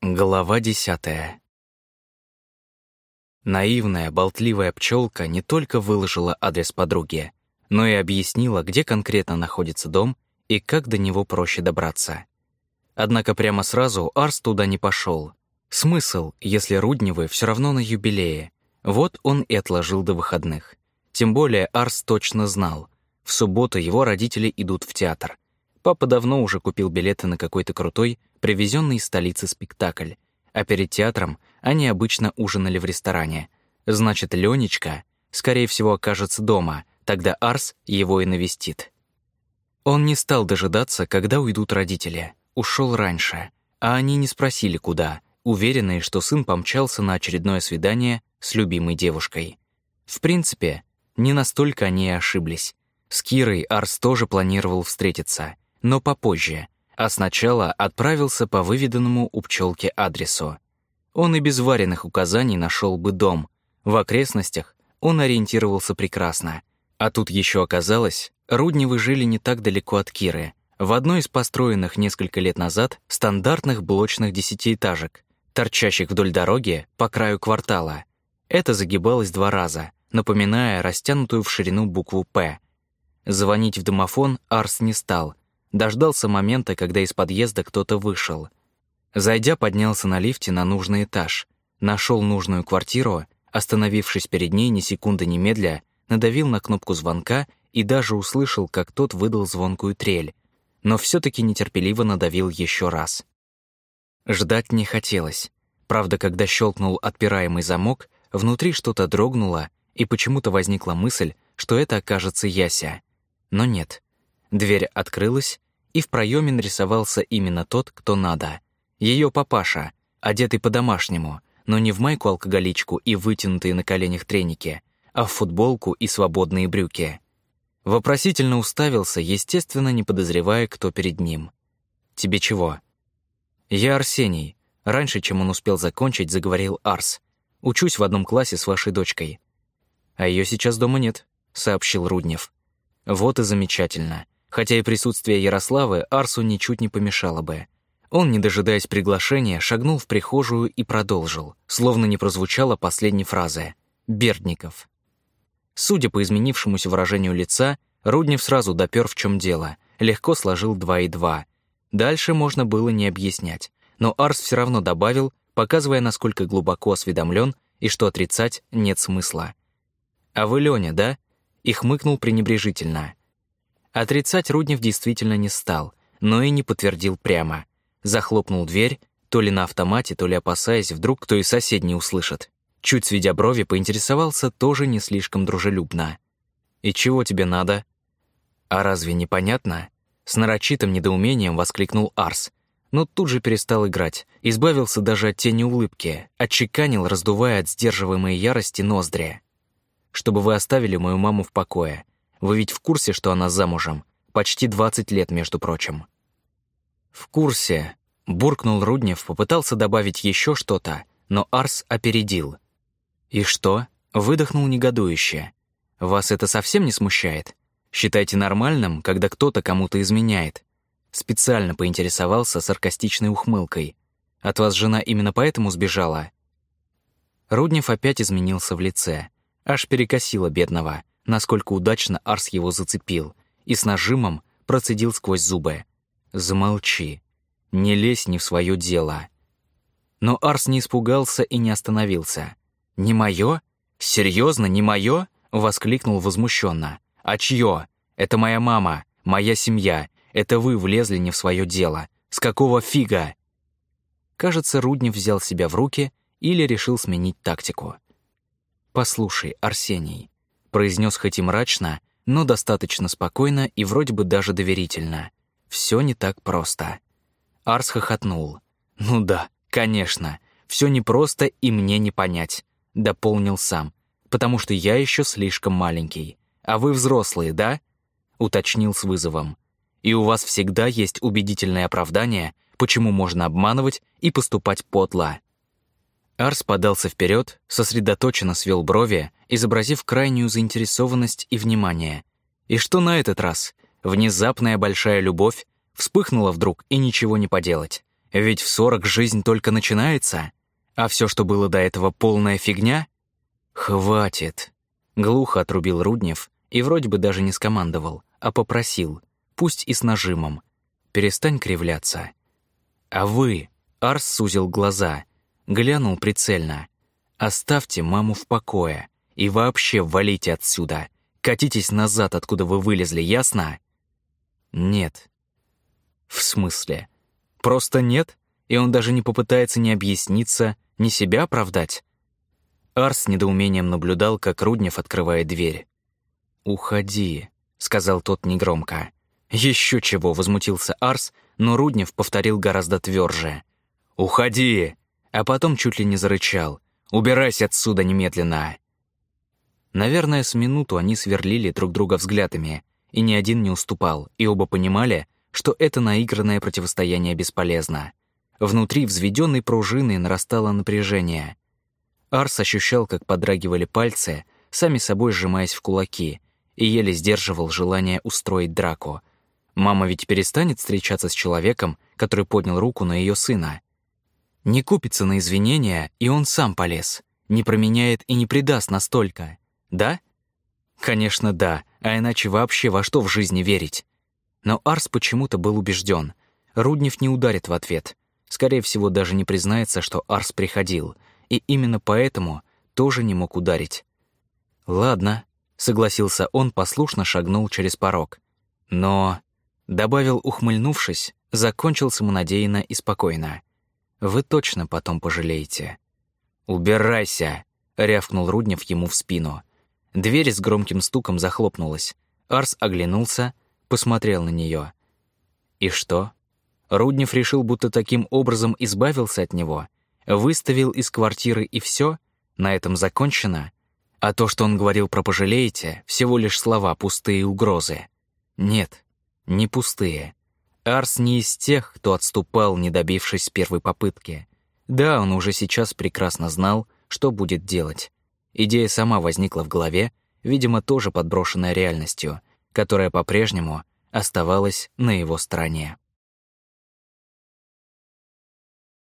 Глава 10. Наивная, болтливая пчелка не только выложила адрес подруги, но и объяснила, где конкретно находится дом и как до него проще добраться. Однако прямо сразу Арс туда не пошел. Смысл, если Рудневы все равно на юбилее? Вот он и отложил до выходных. Тем более Арс точно знал. В субботу его родители идут в театр. Папа давно уже купил билеты на какой-то крутой, привезенный из столицы спектакль, а перед театром они обычно ужинали в ресторане. Значит, Ленечка, скорее всего, окажется дома, тогда Арс его и навестит. Он не стал дожидаться, когда уйдут родители, ушел раньше, а они не спросили, куда, уверенные, что сын помчался на очередное свидание с любимой девушкой. В принципе, не настолько они и ошиблись. С Кирой Арс тоже планировал встретиться, но попозже, а сначала отправился по выведанному у пчелки адресу. Он и без вареных указаний нашел бы дом. В окрестностях он ориентировался прекрасно. А тут еще оказалось, Рудневы жили не так далеко от Киры, в одной из построенных несколько лет назад стандартных блочных десятиэтажек, торчащих вдоль дороги по краю квартала. Это загибалось 2 раза, напоминая растянутую в ширину букву «П». Звонить в домофон Арс не стал, дождался момента, когда из подъезда кто-то вышел. Зайдя, поднялся на лифте на нужный этаж, нашел нужную квартиру, остановившись перед ней ни секунды немедля, надавил на кнопку звонка и даже услышал, как тот выдал звонкую трель, но все-таки нетерпеливо надавил еще раз. Ждать не хотелось. Правда, когда щелкнул отпираемый замок, внутри что-то дрогнуло, и почему-то возникла мысль, что это окажется Яся. Но нет. Дверь открылась, и в проеме нарисовался именно тот, кто надо. Ее папаша, одетый по-домашнему, но не в майку-алкоголичку и вытянутые на коленях треники, а в футболку и свободные брюки. Вопросительно уставился, естественно, не подозревая, кто перед ним. «Тебе чего?» «Я Арсений», — раньше, чем он успел закончить, заговорил Арс. «Учусь в одном классе с вашей дочкой». «А ее сейчас дома нет», — сообщил Руднев. Вот и замечательно. Хотя и присутствие Ярославы Арсу ничуть не помешало бы. Он, не дожидаясь приглашения, шагнул в прихожую и продолжил, словно не прозвучала последней фразы. «Бердников». Судя по изменившемуся выражению лица, Руднев сразу допер, в чем дело, легко сложил 2 и 2. Дальше можно было не объяснять, но Арс все равно добавил, показывая, насколько глубоко осведомлен и что отрицать нет смысла. «А вы Леня, да?» И хмыкнул пренебрежительно. Отрицать Руднев действительно не стал, но и не подтвердил прямо. Захлопнул дверь, то ли на автомате, то ли опасаясь, вдруг кто и соседний услышит. Чуть сведя брови, поинтересовался тоже не слишком дружелюбно. «И чего тебе надо?» «А разве непонятно?» С нарочитым недоумением воскликнул Арс, но тут же перестал играть, избавился даже от тени улыбки, отчеканил, раздувая от сдерживаемой ярости ноздри. «Чтобы вы оставили мою маму в покое. Вы ведь в курсе, что она замужем? Почти 20 лет, между прочим». «В курсе», — буркнул Руднев, попытался добавить еще что-то, но Арс опередил. «И что?» — выдохнул негодующе. «Вас это совсем не смущает? Считаете нормальным, когда кто-то кому-то изменяет?» Специально поинтересовался саркастичной ухмылкой. «От вас жена именно поэтому сбежала?» Руднев опять изменился в лице. Аж перекосило бедного, насколько удачно Арс его зацепил, и с нажимом процедил сквозь зубы. «Замолчи. Не лезь не в свое дело». Но Арс не испугался и не остановился. «Не мое? Серьезно, не мое?» — воскликнул возмущенно. «А чье? Это моя мама, моя семья. Это вы влезли не в свое дело. С какого фига?» Кажется, Руднев взял себя в руки или решил сменить тактику. «Послушай, Арсений», — произнес хоть и мрачно, но достаточно спокойно и вроде бы даже доверительно. «Все не так просто». Арс хохотнул. «Ну да, конечно, все непросто и мне не понять», — дополнил сам, «потому что я еще слишком маленький. А вы взрослые, да?» — уточнил с вызовом. «И у вас всегда есть убедительное оправдание, почему можно обманывать и поступать подло». Арс подался вперед, сосредоточенно свел брови, изобразив крайнюю заинтересованность и внимание. И что на этот раз? Внезапная большая любовь вспыхнула вдруг, и ничего не поделать. Ведь в 40 жизнь только начинается, а все, что было до этого, полная фигня? Хватит. Глухо отрубил Руднев и вроде бы даже не скомандовал, а попросил, пусть и с нажимом: перестань кривляться. А вы, Арс сузил глаза, глянул прицельно. Оставьте маму в покое и вообще валите отсюда. Катитесь назад, откуда вы вылезли, ясно? Нет. В смысле? Просто нет? И он даже не попытается ни объясниться, ни себя оправдать? Арс с недоумением наблюдал, как Руднев открывает дверь. «Уходи», — сказал тот негромко. «Еще чего», — возмутился Арс, но Руднев повторил гораздо тверже. «Уходи!» А потом чуть ли не зарычал. «Убирайся отсюда немедленно!» Наверное, с минуту они сверлили друг друга взглядами, и ни один не уступал, и оба понимали, что это наигранное противостояние бесполезно. Внутри взведенной пружиной нарастало напряжение. Арс ощущал, как подрагивали пальцы, сами собой сжимаясь в кулаки, и еле сдерживал желание устроить драку. Мама ведь перестанет встречаться с человеком, который поднял руку на ее сына. Не купится на извинения, и он сам полез. Не променяет и не предаст настолько. Да? Конечно, да, а иначе вообще во что в жизни верить? Но Арс почему-то был убежден. Руднев не ударит в ответ. Скорее всего, даже не признается, что Арс приходил, и именно поэтому тоже не мог ударить. «Ладно», — согласился он, послушно шагнул через порог. «Но...» — добавил, ухмыльнувшись, закончил самонадеянно и спокойно. «Вы точно потом пожалеете». «Убирайся!» — рявкнул Руднев ему в спину. Дверь с громким стуком захлопнулась. Арс оглянулся, посмотрел на нее. И что? Руднев решил, будто таким образом избавился от него, выставил из квартиры и все, на этом закончено. А то, что он говорил про «пожалеете», всего лишь слова, пустые угрозы. Нет, не пустые. Арс не из тех, кто отступал, не добившись первой попытки. Да, он уже сейчас прекрасно знал, что будет делать. Идея сама возникла в голове, видимо, тоже подброшенная реальностью, которая по-прежнему оставалась на его стороне.